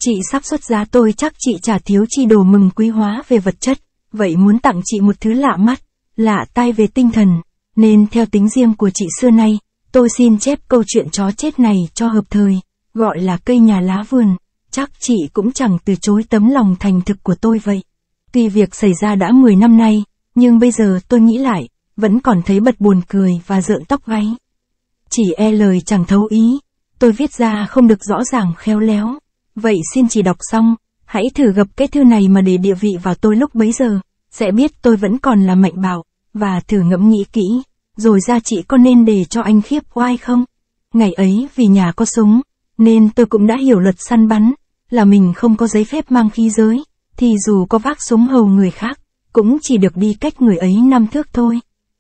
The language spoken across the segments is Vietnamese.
Chị sắp xuất giá, tôi chắc chị chả thiếu chi đồ mừng quý hóa về vật chất, vậy muốn tặng chị một thứ lạ mắt, lạ tai về tinh thần, nên theo tính riêng của chị xưa nay, tôi xin chép câu chuyện chó chết này cho hợp thời, gọi là cây nhà lá vườn, chắc chị cũng chẳng từ chối tấm lòng thành thực của tôi vậy. Tuy việc xảy ra đã 10 năm nay, nhưng bây giờ tôi nghĩ lại, vẫn còn thấy bật buồn cười và rợn tóc gáy. Chỉ lời chẳng thấu ý, tôi viết ra không được rõ ràng khéo léo. Vậy xin chị đọc xong, hãy thử gập cái thư này mà để địa vị vào tôi lúc bấy giờ, sẽ biết tôi vẫn còn là Mạnh Bảo, và thử ngẫm nghĩ kỹ, rồi ra chị có nên để cho anh khiếp oai không? Ngày ấy vì nhà có súng, nên tôi cũng đã hiểu luật săn bắn, là mình không có giấy phép mang khí giới, thì dù có vác súng hầu người khác, cũng chỉ được đi cách người ấy 5 thước thôi.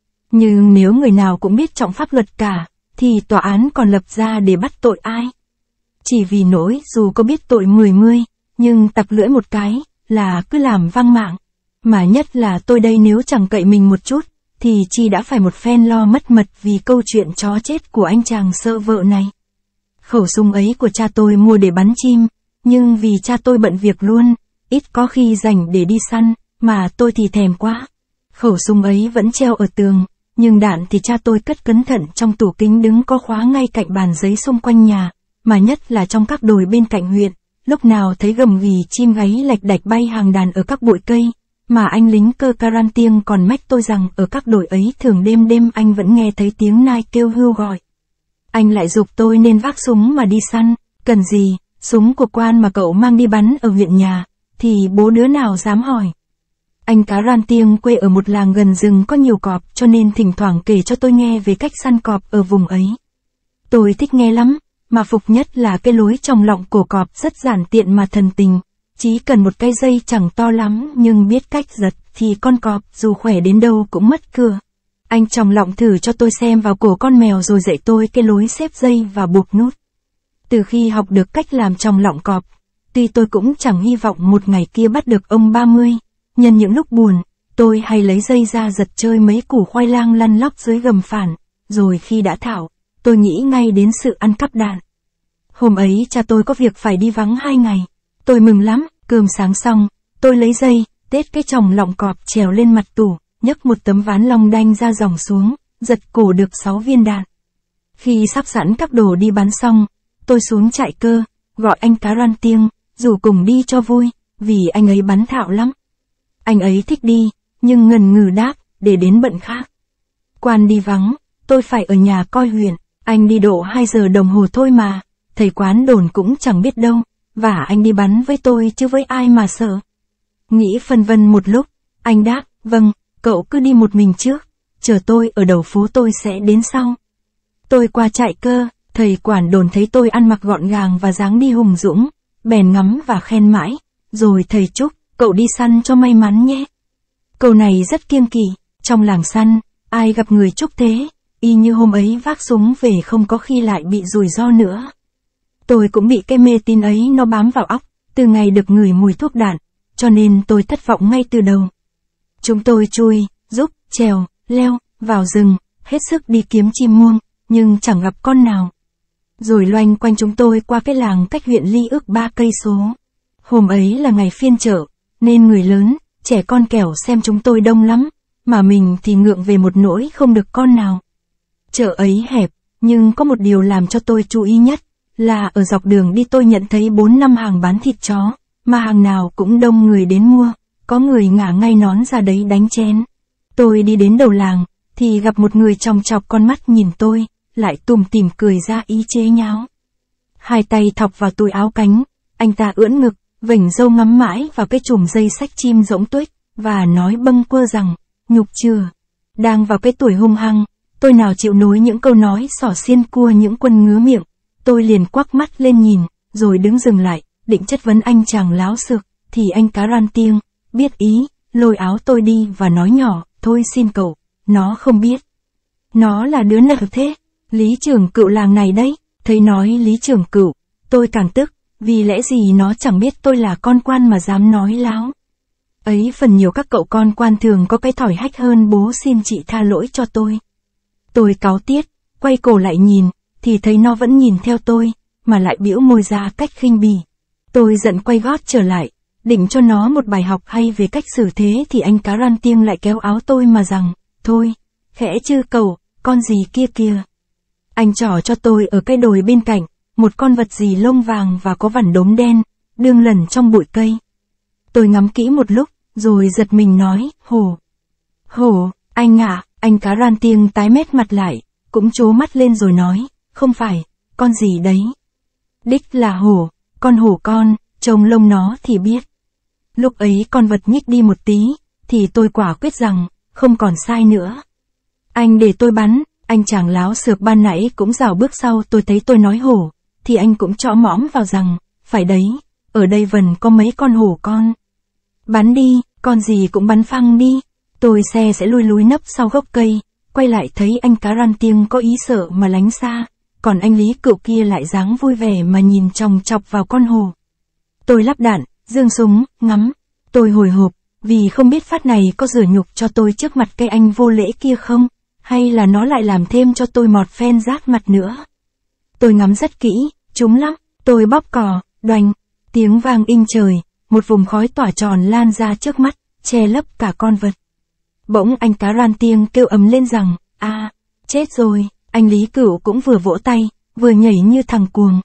Nhưng nếu người nào cũng biết trọng pháp luật cả, thì tòa án còn lập ra để bắt tội ai? Chỉ vì nỗi dù có biết tội 10 nhưng tặc lưỡi một cái, là cứ làm vang mạng. Mà nhất là tôi đây nếu chẳng cậy mình một chút, thì chi đã phải một phen lo mất mật vì câu chuyện chó chết của anh chàng sợ vợ này. Khẩu súng ấy của cha tôi mua để bắn chim, nhưng vì cha tôi bận việc luôn, ít có khi rảnh để đi săn, mà tôi thì thèm quá. Khẩu súng ấy vẫn treo ở tường, nhưng đạn thì cha tôi cất cẩn thận trong tủ kính đứng có khóa ngay cạnh bàn giấy xung quanh nhà, mà nhất là trong các đồi bên cạnh huyện, lúc nào thấy gầm ghì chim gáy lạch đạch bay hàng đàn ở các bụi cây, mà anh lính cơ Carantiêng còn mách tôi rằng ở các đồi ấy thường đêm đêm anh vẫn nghe thấy tiếng nai kêu hưu gọi. Anh lại giục tôi nên vác súng mà đi săn, cần gì, súng của quan mà cậu mang đi bắn ở huyện nhà, thì bố đứa nào dám hỏi. Anh Carantiêng quê ở một làng gần rừng có nhiều cọp, cho nên thỉnh thoảng kể cho tôi nghe về cách săn cọp ở vùng ấy. Tôi thích nghe lắm, mà phục nhất là cái lối chòng lọng cổ cọp rất giản tiện mà thần tình. Chỉ cần một cái dây chẳng to lắm nhưng biết cách giật thì con cọp dù khỏe đến đâu cũng mất cưa. Anh chòng lọng thử cho tôi xem vào cổ con mèo rồi dạy tôi cái lối xếp dây và buộc nút. Từ khi học được cách làm chòng lọng cọp, tuy tôi cũng chẳng hy vọng một ngày kia bắt được ông 30, nhân những lúc buồn, tôi hay lấy dây ra giật chơi mấy củ khoai lang lăn lóc dưới gầm phản, rồi khi đã thạo, tôi nghĩ ngay đến sự ăn cắp đạn. Hôm ấy cha tôi có việc phải đi vắng 2 ngày. Tôi mừng lắm, cơm sáng xong, tôi lấy dây, tết cái chòng lọng cọp trèo lên mặt tủ, nhấc một tấm ván long đanh ra dòng xuống, giật cổ được 6 viên đạn. Khi sắp sẵn các đồ đi bắn xong, tôi xuống trại cơ, gọi anh Carantiêng, rủ cùng đi cho vui, vì anh ấy bắn thạo lắm. Anh ấy thích đi, nhưng ngần ngừ đáp, để đến bận khác. Quan đi vắng, tôi phải ở nhà coi huyện, anh đi độ 2 giờ đồng hồ thôi mà, thầy quán đồn cũng chẳng biết đâu, và anh đi bắn với tôi chứ với ai mà sợ. Nghĩ phân vân một lúc, anh đáp, vâng, cậu cứ đi một mình trước, chờ tôi ở đầu phố tôi sẽ đến sau. Tôi qua trại cơ, thầy quản đồn thấy tôi ăn mặc gọn gàng và dáng đi hùng dũng, bèn ngắm và khen mãi, rồi thầy chúc, cậu đi săn cho may mắn nhé. Câu này rất kiêng kỵ, trong làng săn, ai gặp người chúc thế, y như hôm ấy vác súng về không có khi lại bị rủi ro nữa. Tôi cũng bị cái mê tín ấy nó bám vào óc, từ ngày được ngửi mùi thuốc đạn, cho nên tôi thất vọng ngay từ đầu. Chúng tôi chui, rúc, trèo, leo, vào rừng, hết sức đi kiếm chim muông, nhưng chẳng gặp con nào. Rồi loanh quanh chúng tôi qua cái làng cách huyện Ly ước 3 cây số. Hôm ấy là ngày phiên chợ, nên người lớn, trẻ con kẻo xem chúng tôi đông lắm, mà mình thì ngượng về một nỗi không được con nào. Chợ ấy hẹp, nhưng có một điều làm cho tôi chú ý nhất, là ở dọc đường đi tôi nhận thấy 4-5 hàng bán thịt chó, mà hàng nào cũng đông người đến mua, có người ngả ngay nón ra đấy đánh chén. Tôi đi đến đầu làng, thì gặp một người chòng chọc con mắt nhìn tôi, lại tủm tỉm cười ra ý chế nháo. Hai tay thọc vào túi áo cánh, anh ta ưỡn ngực, vểnh râu ngắm mãi vào cái chùm dây xách chim rỗng tuếch, và nói bâng quơ rằng, nhục chưa. Đang vào cái tuổi hung hăng, tôi nào chịu nối những câu nói xỏ xiên cua những quân ngứa miệng. Tôi liền quắc mắt lên nhìn, rồi đứng dừng lại, định chất vấn anh chàng láo xược, thì anh Carantiêng, biết ý, lôi áo tôi đi và nói nhỏ, thôi xin cậu, nó không biết. Nó là đứa nào thế? Lý trưởng cựu làng này đấy. Thấy nói lý trưởng cựu, tôi càng tức, vì lẽ gì nó chẳng biết tôi là con quan mà dám nói láo. Ấy phần nhiều các cậu con quan thường có cái thỏi hách hơn bố xin chị tha lỗi cho tôi. Tôi cáu tiết, quay cổ lại nhìn, thì thấy nó vẫn nhìn theo tôi, mà lại bĩu môi ra cách khinh bỉ. Tôi giận quay gót trở lại, định cho nó một bài học hay về cách xử thế thì anh cá ran tiêng lại kéo áo tôi mà rằng, thôi, khẽ chư cậu, con gì kia kìa. Anh trỏ cho tôi ở cái đồi bên cạnh, một con vật gì lông vàng và có vằn đốm đen, đương lẩn trong bụi cây. Tôi ngắm kỹ một lúc, rồi giật mình nói, hổ. Hổ, anh ạ, anh cá ran tiêng tái mét mặt lại, cũng trố mắt lên rồi nói, không phải, con gì đấy. Đích là hổ, con hổ con, trông lông nó thì biết. Lúc ấy con vật nhích đi một tí, thì tôi quả quyết rằng, không còn sai nữa. Anh để tôi bắn, anh chàng láo xược ban nãy cũng rảo bước sau tôi thấy tôi nói hổ, thì anh cũng trõ mõm vào rằng, phải đấy, ở đây vần có mấy con hổ con. Bắn đi, con gì cũng bắn phăng đi. Tôi xe sẽ lui lúi nấp sau gốc cây, quay lại thấy anh cá ran tiêng có ý sợ mà lánh xa, còn anh Lý Cựu kia lại dáng vui vẻ mà nhìn chòng chọc vào con hổ. Tôi lắp đạn, giương súng, ngắm. Tôi hồi hộp, vì không biết phát này có rửa nhục cho tôi trước mặt cây anh vô lễ kia không, hay là nó lại làm thêm cho tôi một phen rát mặt nữa. Tôi ngắm rất kỹ, trúng lắm, tôi bóp cò, đoành, tiếng vang inh trời, một vùng khói tỏa tròn lan ra trước mắt, che lấp cả con vật. Bỗng anh cá ran tiêng kêu ầm lên rằng, chết rồi, anh Lý Cựu cũng vừa vỗ tay, vừa nhảy như thằng cuồng,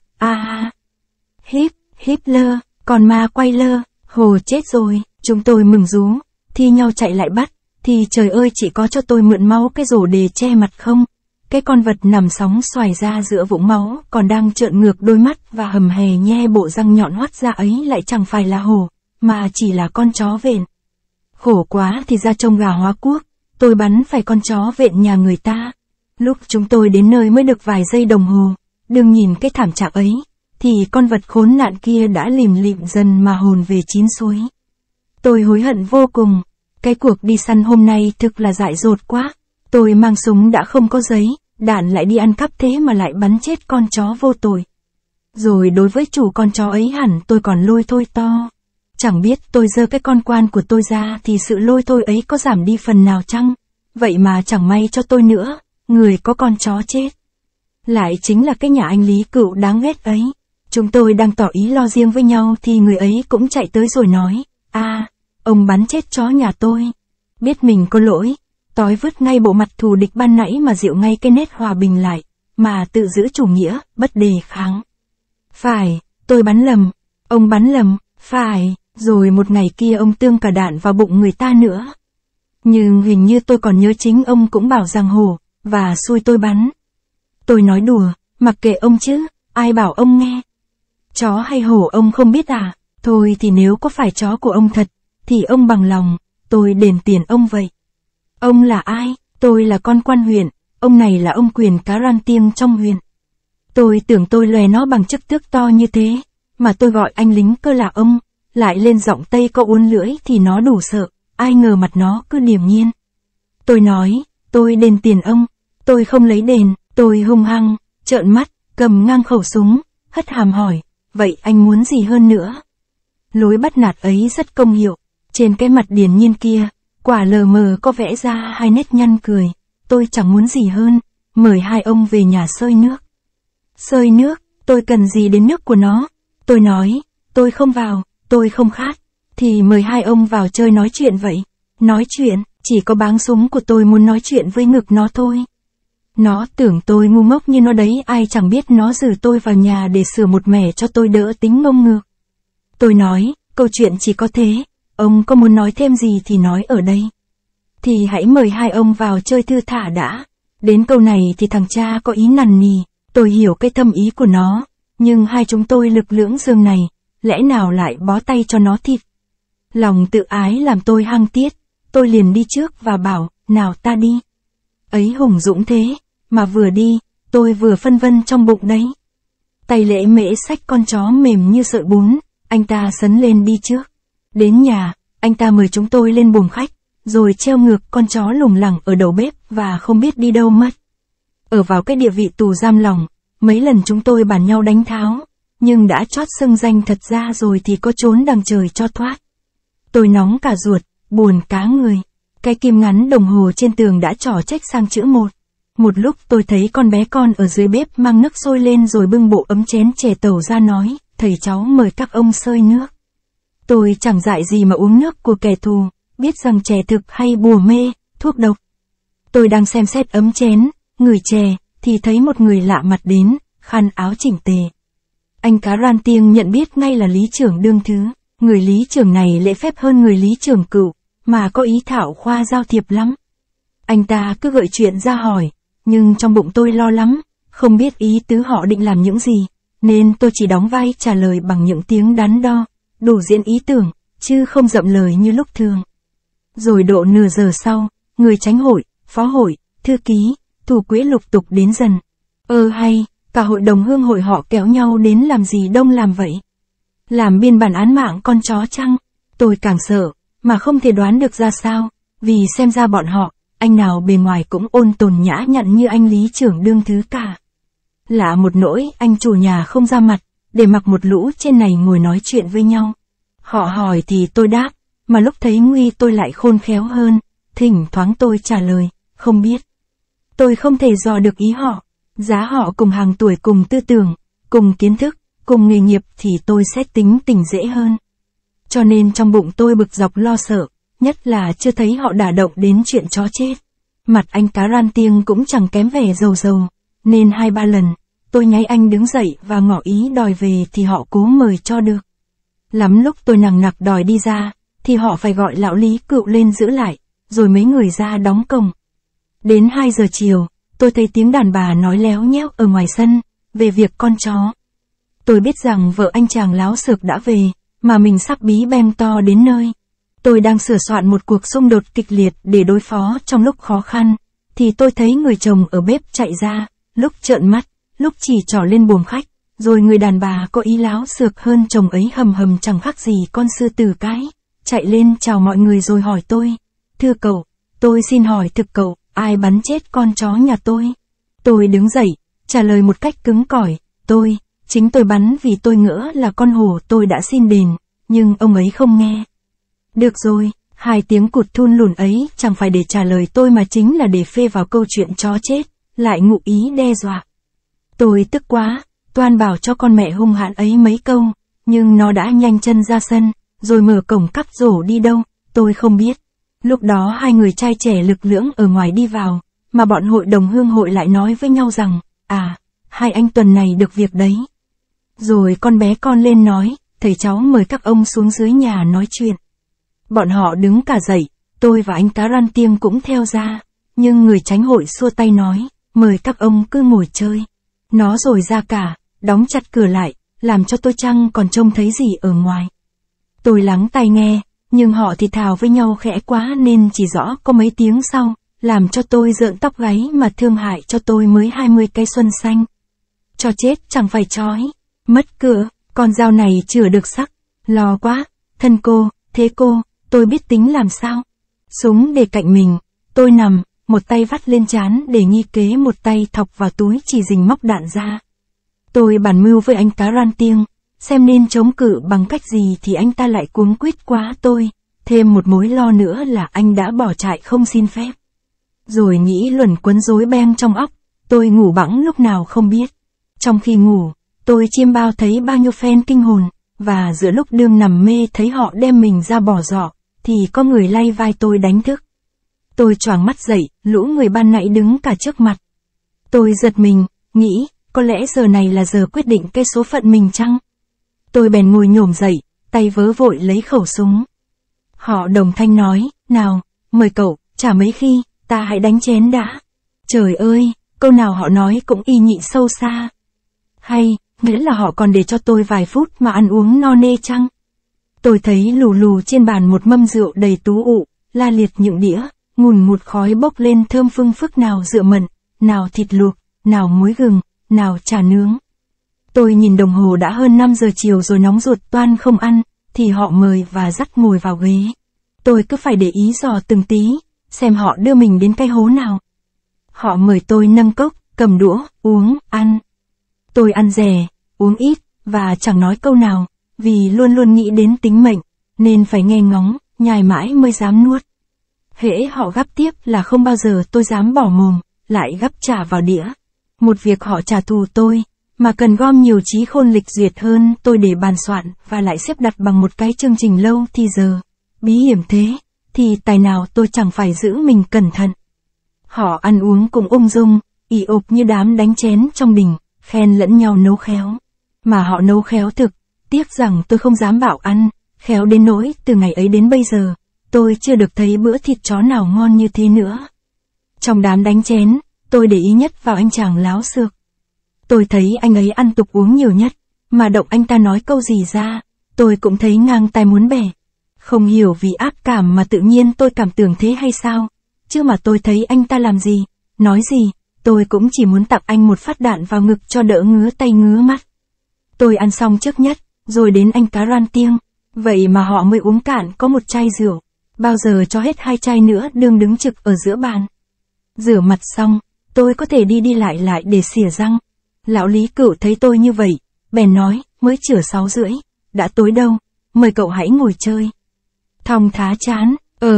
híp lơ, còn ma quay lơ, hồ chết rồi, chúng tôi mừng rú, thi nhau chạy lại bắt, thì trời ơi chỉ có cho tôi mượn máu cái rổ để che mặt không. Cái con vật nằm sóng xoài ra giữa vũng máu, còn đang trợn ngược đôi mắt và hầm hè nhe bộ răng nhọn hoắt ra ấy lại chẳng phải là hổ, mà chỉ là con chó vện. Khổ quá thì ra trông gà hóa cuốc, tôi bắn phải con chó vện nhà người ta. Lúc chúng tôi đến nơi mới được vài giây đồng hồ, đừng nhìn cái thảm trạng ấy, thì con vật khốn nạn kia đã lìm lịm dần mà hồn về chín suối. Tôi hối hận vô cùng, cái cuộc đi săn hôm nay thực là dại dột quá. Tôi mang súng đã không có giấy, đạn lại đi ăn cắp thế mà lại bắn chết con chó vô tội. Rồi đối với chủ con chó ấy hẳn tôi còn lôi thôi to. Chẳng biết tôi giơ cái con quan của tôi ra thì sự lôi thôi ấy có giảm đi phần nào chăng? Vậy mà chẳng may cho tôi nữa, người có con chó chết. Lại chính là cái nhà anh Lý Cựu đáng ghét ấy. Chúng tôi đang tỏ ý lo riêng với nhau thì người ấy cũng chạy tới rồi nói, ông bắn chết chó nhà tôi. Biết mình có lỗi, tói vứt ngay bộ mặt thù địch ban nãy mà dịu ngay cái nét hòa bình lại, mà tự giữ chủ nghĩa, bất đề kháng. Phải, tôi bắn lầm, ông bắn lầm, phải, rồi một ngày kia ông tương cả đạn vào bụng người ta nữa. Nhưng hình như tôi còn nhớ chính ông cũng bảo rằng hổ, và xui tôi bắn. Tôi nói đùa, mặc kệ ông chứ, ai bảo ông nghe. Chó hay hổ ông không biết à, thôi thì nếu có phải chó của ông thật, thì ông bằng lòng, tôi đền tiền ông vậy. Ông là ai? Tôi là con quan huyện, ông này là ông quyền cá ran tiêng trong huyện. Tôi tưởng tôi lòe nó bằng chức tước to như thế, mà tôi gọi anh lính cơ là ông, lại lên giọng Tây có uốn lưỡi thì nó đủ sợ, ai ngờ mặt nó cứ điềm nhiên. Tôi nói, tôi đền tiền ông, tôi không lấy đền, tôi hung hăng, trợn mắt, cầm ngang khẩu súng, hất hàm hỏi, vậy anh muốn gì hơn nữa? Lối bắt nạt ấy rất công hiệu, trên cái mặt điềm nhiên kia, quả lờ mờ có vẽ ra hai nét nhăn cười, tôi chẳng muốn gì hơn, mời hai ông về nhà xơi nước. Xơi nước, tôi cần gì đến nước của nó? Tôi nói, tôi không vào, tôi không khát, thì mời hai ông vào chơi nói chuyện vậy. Nói chuyện, chỉ có báng súng của tôi muốn nói chuyện với ngực nó thôi. Nó tưởng tôi ngu ngốc như nó đấy, ai chẳng biết nó rủ tôi vào nhà để sửa một mẻ cho tôi đỡ tính ngông ngược. Tôi nói, câu chuyện chỉ có thế, ông có muốn nói thêm gì thì nói ở đây. Thì hãy mời hai ông vào chơi thư thả đã. Đến câu này thì thằng cha có ý nằn nì, tôi hiểu cái thâm ý của nó, nhưng hai chúng tôi lực lưỡng dương này, lẽ nào lại bó tay cho nó thịt. Lòng tự ái làm tôi hăng tiết, tôi liền đi trước và bảo, nào ta đi. Ấy hùng dũng thế, mà vừa đi, tôi vừa phân vân trong bụng đấy. Tay lễ mễ xách con chó mềm như sợi bún, anh ta sấn lên đi trước. Đến nhà, anh ta mời chúng tôi lên buồng khách, rồi treo ngược con chó lủng lẳng ở đầu bếp và không biết đi đâu mất. Ở vào cái địa vị tù giam lòng, mấy lần chúng tôi bàn nhau đánh tháo, nhưng đã chót xưng danh thật ra rồi thì có trốn đằng trời cho thoát. Tôi nóng cả ruột, buồn cá người. Cái kim ngắn đồng hồ trên tường đã trỏ trách sang chữ 1. Một lúc tôi thấy con bé con ở dưới bếp mang nước sôi lên rồi bưng bộ ấm chén chè tàu ra nói, thầy cháu mời các ông xơi nước. Tôi chẳng dại gì mà uống nước của kẻ thù, biết rằng chè thực hay bùa mê, thuốc độc. Tôi đang xem xét ấm chén, ngửi chè, thì thấy một người lạ mặt đến, khăn áo chỉnh tề. Anh Cá Ran Tiêng nhận biết ngay là lý trưởng đương thứ, người lý trưởng này lễ phép hơn người lý trưởng cựu, mà có ý thảo khoa giao thiệp lắm. Anh ta cứ gợi chuyện ra hỏi, nhưng trong bụng tôi lo lắm, không biết ý tứ họ định làm những gì, nên tôi chỉ đóng vai trả lời bằng những tiếng đắn đo, đủ diễn ý tưởng, chứ không dậm lời như lúc thường. Rồi độ nửa giờ sau, người chánh hội, phó hội, thư ký, thủ quỹ lục tục đến dần. Hay, cả hội đồng hương hội họ kéo nhau đến làm gì đông làm vậy? Làm biên bản án mạng con chó chăng? Tôi càng sợ, mà không thể đoán được ra sao, vì xem ra bọn họ, anh nào bề ngoài cũng ôn tồn nhã nhặn như anh lý trưởng đương thứ cả. Lạ một nỗi anh chủ nhà không ra mặt, để mặc một lũ trên này ngồi nói chuyện với nhau. Họ hỏi thì tôi đáp, mà lúc thấy nguy tôi lại khôn khéo hơn, thỉnh thoảng tôi trả lời, không biết. Tôi không thể dò được ý họ, giá họ cùng hàng tuổi cùng tư tưởng, cùng kiến thức, cùng nghề nghiệp thì tôi sẽ tính tình dễ hơn. Cho nên trong bụng tôi bực dọc lo sợ, nhất là chưa thấy họ đả động đến chuyện chó chết. Mặt anh Cá Ran Tiêng cũng chẳng kém vẻ dầu dầu, nên 2-3 lần, tôi nháy anh đứng dậy và ngỏ ý đòi về thì họ cố mời cho được. Lắm lúc tôi nằng nặc đòi đi ra, thì họ phải gọi lão lý cựu lên giữ lại, rồi mấy người ra đóng cổng. Đến 2 giờ chiều, tôi thấy tiếng đàn bà nói léo nhéo ở ngoài sân, về việc con chó. Tôi biết rằng vợ anh chàng láo xược đã về, mà mình sắp bí bem to đến nơi. Tôi đang sửa soạn một cuộc xung đột kịch liệt để đối phó trong lúc khó khăn, thì tôi thấy người chồng ở bếp chạy ra, lúc trợn mắt, lúc chỉ trỏ lên buồng khách, rồi người đàn bà có ý láo xược hơn chồng ấy hầm hầm chẳng khác gì con sư tử cái, chạy lên chào mọi người rồi hỏi tôi, thưa cậu, tôi xin hỏi thực cậu, ai bắn chết con chó nhà tôi? Tôi đứng dậy, trả lời một cách cứng cỏi, chính tôi bắn vì tôi ngỡ là con hổ tôi đã xin đền, nhưng ông ấy không nghe. Được rồi, 2 tiếng cụt thun lùn ấy chẳng phải để trả lời tôi mà chính là để phê vào câu chuyện chó chết, lại ngụ ý đe dọa. Tôi tức quá, toan bảo cho con mẹ hung hãn ấy mấy câu, nhưng nó đã nhanh chân ra sân, rồi mở cổng cắp rổ đi đâu, tôi không biết. Lúc đó 2 người trai trẻ lực lưỡng ở ngoài đi vào, mà bọn hội đồng hương hội lại nói với nhau rằng, 2 anh tuần này được việc đấy. Rồi con bé con lên nói, thầy cháu mời các ông xuống dưới nhà nói chuyện. Bọn họ đứng cả dậy, tôi và anh Cá Ran Tiêng cũng theo ra, nhưng người chánh hội xua tay nói, mời các ông cứ ngồi chơi. Nó rồi ra cả, đóng chặt cửa lại, làm cho tôi chăng còn trông thấy gì ở ngoài. Tôi lắng tai nghe, nhưng họ thì thào với nhau khẽ quá nên chỉ rõ có mấy tiếng sau, làm cho tôi rợn tóc gáy mà thương hại cho tôi mới 20 cây xuân xanh. Cho chết chẳng phải chói, mất cửa, con dao này chữa được sắc, lo quá, thân cô, thế cô, tôi biết tính làm sao. Súng để cạnh mình, tôi nằm, một tay vắt lên trán để nghi kế, một tay thọc vào túi chỉ rình móc đạn ra. Tôi bàn mưu với anh Cá Ran Tiêng, xem nên chống cự bằng cách gì thì anh ta lại cuống quýt quá tôi, thêm một mối lo nữa là anh đã bỏ chạy không xin phép. Rồi nghĩ luẩn quấn rối beng trong óc, tôi ngủ bẵng lúc nào không biết. Trong khi ngủ, tôi chiêm bao thấy bao nhiêu phen kinh hồn, và giữa lúc đương nằm mê thấy họ đem mình ra bỏ giỏ, thì có người lay vai tôi đánh thức. Tôi choàng mắt dậy, lũ người ban nãy đứng cả trước mặt. Tôi giật mình, nghĩ, có lẽ giờ này là giờ quyết định cái số phận mình chăng? Tôi bèn ngồi nhổm dậy, tay vớ vội lấy khẩu súng. Họ đồng thanh nói, nào, mời cậu, chả mấy khi, ta hãy đánh chén đã. Trời ơi, câu nào họ nói cũng y nhị sâu xa. Hay, nghĩa là họ còn để cho tôi vài phút mà ăn uống no nê chăng? Tôi thấy lù lù trên bàn một mâm rượu đầy tú ụ, la liệt những đĩa, ngùn ngụt khói bốc lên thơm phưng phức, nào rượu mận, nào thịt luộc, nào muối gừng, nào chả nướng. Tôi nhìn đồng hồ đã hơn 5 giờ chiều rồi nóng ruột toan không ăn, thì họ mời và dắt ngồi vào ghế. Tôi cứ phải để ý dò từng tí, xem họ đưa mình đến cái hố nào. Họ mời tôi nâng cốc, cầm đũa, uống, ăn. Tôi ăn rẻ, uống ít, và chẳng nói câu nào, vì luôn luôn nghĩ đến tính mệnh, nên phải nghe ngóng, nhai mãi mới dám nuốt. Hễ họ gắp tiếp là không bao giờ tôi dám bỏ mồm, lại gắp trả vào đĩa. Một việc họ trả thù tôi, mà cần gom nhiều trí khôn lịch duyệt hơn tôi để bàn soạn và lại xếp đặt bằng một cái chương trình lâu thì giờ. Bí hiểm thế, thì tài nào tôi chẳng phải giữ mình cẩn thận. Họ ăn uống cũng ung dung, ì ộp như đám đánh chén trong đình, khen lẫn nhau nấu khéo. Mà họ nấu khéo thực, tiếc rằng tôi không dám bảo ăn, khéo đến nỗi từ ngày ấy đến bây giờ, tôi chưa được thấy bữa thịt chó nào ngon như thế nữa. Trong đám đánh chén, tôi để ý nhất vào anh chàng láo xược. Tôi thấy anh ấy ăn tục uống nhiều nhất, mà động anh ta nói câu gì ra, tôi cũng thấy ngang tai muốn bẻ. Không hiểu vì ác cảm mà tự nhiên tôi cảm tưởng thế hay sao, chứ mà tôi thấy anh ta làm gì, nói gì, tôi cũng chỉ muốn tặng anh một phát đạn vào ngực cho đỡ ngứa tay ngứa mắt. Tôi ăn xong trước nhất, rồi đến anh cá ran tiêng, vậy mà họ mới uống cạn có một chai rượu, bao giờ cho hết 2 chai nữa đương đứng trực ở giữa bàn. Rửa mặt xong, tôi có thể đi lại để xỉa răng. Lão Lý Cửu thấy tôi như vậy, bèn nói, mới chửa 6:30, đã tối đâu, mời cậu hãy ngồi chơi. Thong thá chán,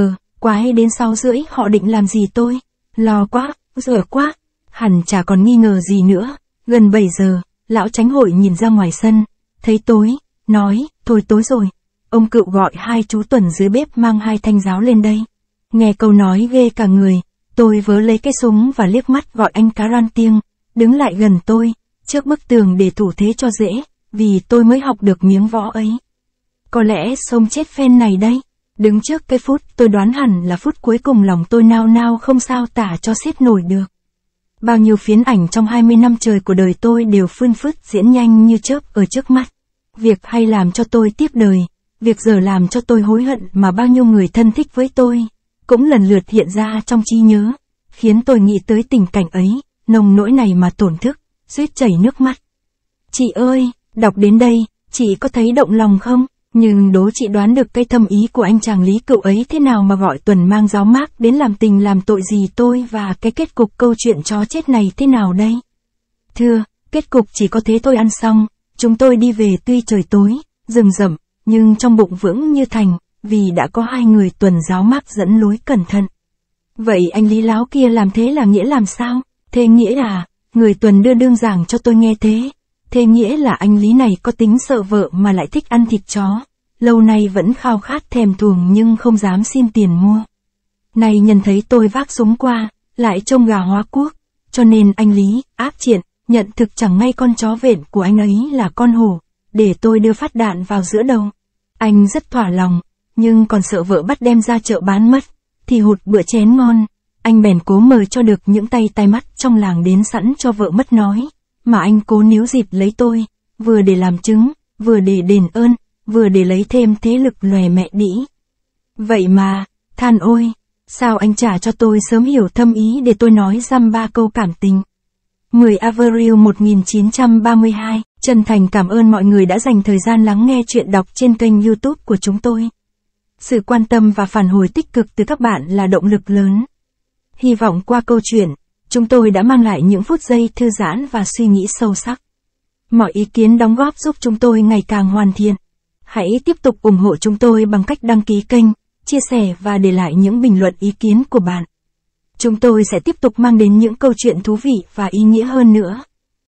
quái đến 6:30 họ định làm gì tôi, lo quá, dở quá, hẳn chả còn nghi ngờ gì nữa. Gần 7 giờ, lão Chánh hội nhìn ra ngoài sân, thấy tối, nói, thôi tối rồi, ông Cựu gọi 2 chú tuần dưới bếp mang 2 thanh giáo lên đây. Nghe câu nói ghê cả người, tôi vớ lấy cái súng và liếc mắt gọi anh cá ran tiêng, đứng lại gần tôi, trước bức tường để thủ thế cho dễ, vì tôi mới học được miếng võ ấy. Có lẽ xông chết phen này đây. Đứng trước cái phút tôi đoán hẳn là phút cuối cùng lòng tôi nao nao không sao tả cho xiết nổi được. Bao nhiêu phiến ảnh trong 20 năm trời của đời tôi đều phươn phứt diễn nhanh như chớp ở trước mắt. Việc hay làm cho tôi tiếc đời, việc giờ làm cho tôi hối hận mà bao nhiêu người thân thích với tôi, cũng lần lượt hiện ra trong trí nhớ, khiến tôi nghĩ tới tình cảnh ấy, nồng nỗi này mà tổn thức, suýt chảy nước mắt. Chị ơi, đọc đến đây, chị có thấy động lòng không? Nhưng đố chị đoán được cái thâm ý của anh chàng Lý Cựu ấy thế nào mà gọi Tuần mang giáo mác đến làm tình làm tội gì tôi và cái kết cục câu chuyện chó chết này thế nào đây? Thưa, kết cục chỉ có thế thôi. Ăn xong, chúng tôi đi về tuy trời tối, rừng rậm, nhưng trong bụng vững như thành, vì đã có 2 người Tuần giáo mác dẫn lối cẩn thận. Vậy anh Lý láo kia làm thế là nghĩa làm sao? Thế nghĩa à? Người Tuần đưa đương giảng cho tôi nghe thế. Thế nghĩa là anh Lý này có tính sợ vợ mà lại thích ăn thịt chó. Lâu nay vẫn khao khát thèm thuồng nhưng không dám xin tiền mua. Này nhận thấy tôi vác súng qua, lại trông gà hóa quốc. Cho nên anh Lý, áp triện, nhận thực chẳng ngay con chó vện của anh ấy là con hổ, để tôi đưa phát đạn vào giữa đầu. Anh rất thỏa lòng, nhưng còn sợ vợ bắt đem ra chợ bán mất, thì hụt bữa chén ngon. Anh bèn cố mời cho được những tay tai mắt trong làng đến sẵn cho vợ mất nói. Mà anh cố níu dịp lấy tôi, vừa để làm chứng, vừa để đền ơn, vừa để lấy thêm thế lực lòe mẹ đĩ. Vậy mà, than ôi, sao anh trả cho tôi sớm hiểu thâm ý để tôi nói dăm 3 câu cảm tình. 10 Avril 1932, chân thành cảm ơn mọi người đã dành thời gian lắng nghe chuyện đọc trên kênh YouTube của chúng tôi. Sự quan tâm và phản hồi tích cực từ các bạn là động lực lớn. Hy vọng qua câu chuyện, chúng tôi đã mang lại những phút giây thư giãn và suy nghĩ sâu sắc. Mọi ý kiến đóng góp giúp chúng tôi ngày càng hoàn thiện. Hãy tiếp tục ủng hộ chúng tôi bằng cách đăng ký kênh, chia sẻ và để lại những bình luận ý kiến của bạn. Chúng tôi sẽ tiếp tục mang đến những câu chuyện thú vị và ý nghĩa hơn nữa.